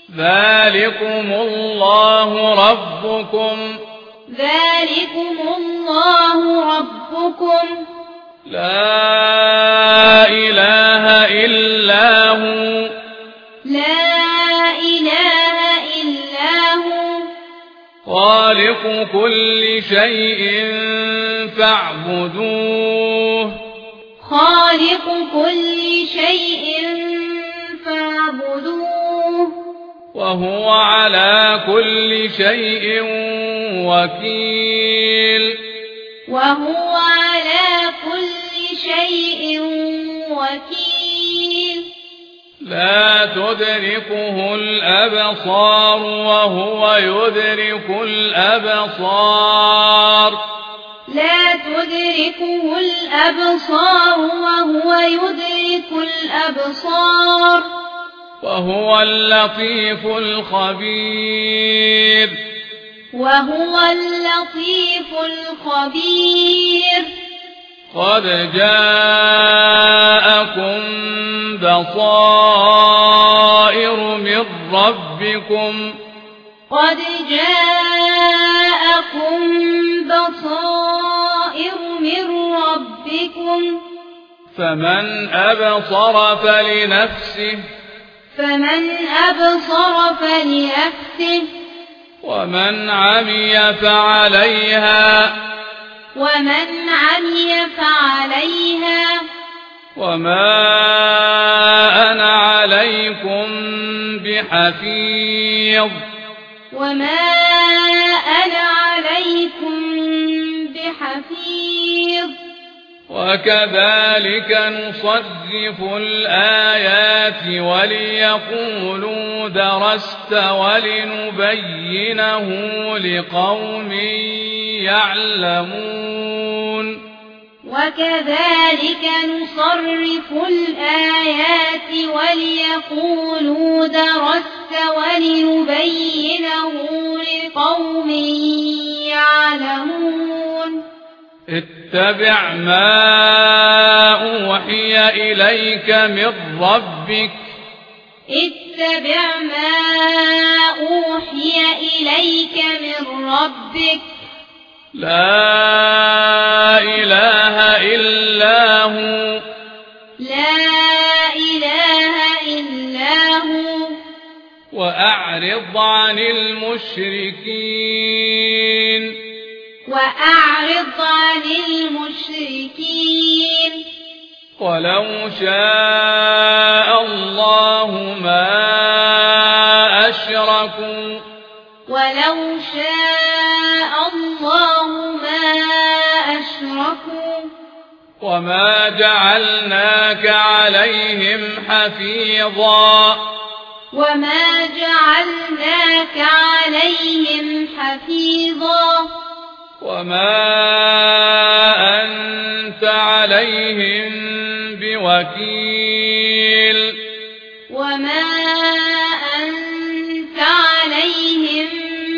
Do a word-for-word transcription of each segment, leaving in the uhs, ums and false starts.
ذلكم الله ربكم ذلكم الله ربكم لا إله إلا هو لا إله إلا هو خالق كل شيء فاعبدوه خالق كل شيء فاعبدوه وهو على كل شيء وكيل وهو على كل شيء وكيل لا تدركه الأبصار وهو يدرك الأبصار لا تدركه الأبصار وهو يدرك الأبصار وهو اللطيف الخبير وهو اللطيف الخبير قد جاءكم بصائر من ربكم قد جاءكم بصائر من ربكم فمن أبصر فلنفسه فمن أبصر فلنفسه ومن عمي فعليها ومن عمي فعليها وما أنا عليكم بحفيظ وما أنا عليكم بحفيظ وكذلك نصرف الآيات وليقولوا درست ولنبينه لقوم يعلمون وكذلك نصرف الآيات وليقولوا درست ولنبينه لقوم يعلمون اتبع ما أوحي إليك من ربك اتبع ما أوحي إليك من ربك لا إله إلا هو لا إله إلا هو وأعرض عن المشركين وأعرض عن المشركين ولو شاء الله ما أشركوا ولو شاء الله ما أشركوا وما جعلناك عليهم حفيظا وما جعلناك عليهم حفيظا وما أنت عليهم بوكيل وما أنت عليهم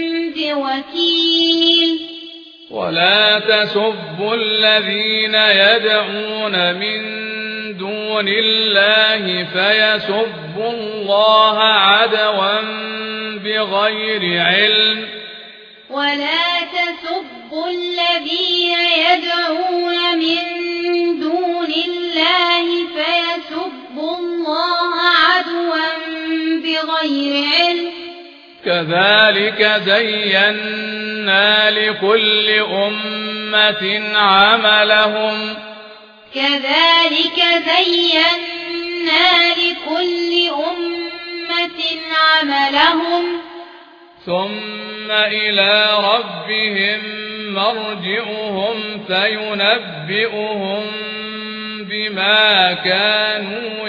بوكيل ولا تسبوا الذين يدعون من دون الله فيسبوا الله عدوا بغير علم ولا تسبوا الذين يدعون من دون الله فيسبوا الله عدوا بغير علم كذلك زينا لكل أمة عملهم كذلك زينا لكل أمة عملهم ثم إلى ربهم مرجعهم فينبئهم بما كانوا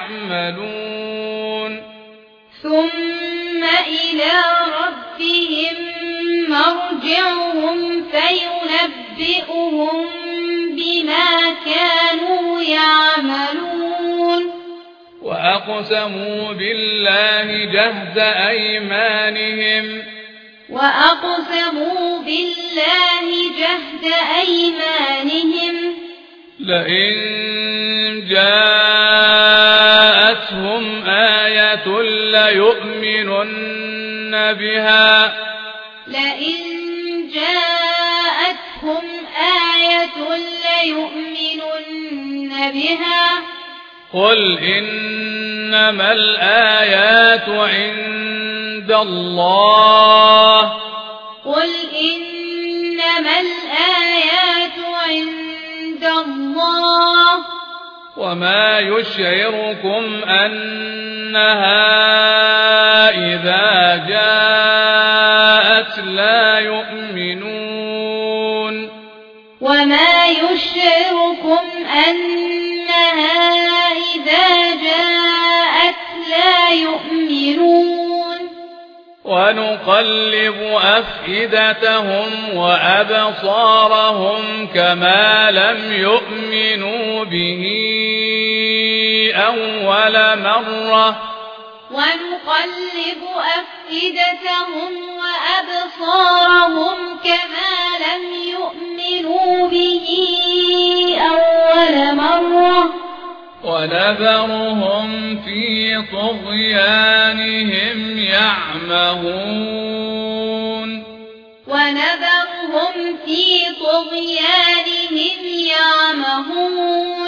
يعملون ثم إلى ربهم مرجعهم فينبئهم بما كانوا يعملون وأقسموا بالله جهد أيمانهم وأقسموا بالله جهد أيمانهم لئن جاءتهم آية ليؤمنن ليؤمنن بها لئن جاءتهم آية ليؤمنن بها قل إنما الآيات عند الله قل إنما الآيات عند الله وما يشعركم أنها إذا جاءت لا يؤمنون وما يشعركم أنها إذا جاءت لا يؤمنون ونقلب أفئدتهم وأبصارهم كما لم يؤمنوا به أول مرة ونقلب أفئدتهم وأبصارهم كما لم يؤمنوا به أول مرة ونذرهم في طغيانهم يعمهون ونذرهم في طغيانهم يعمهون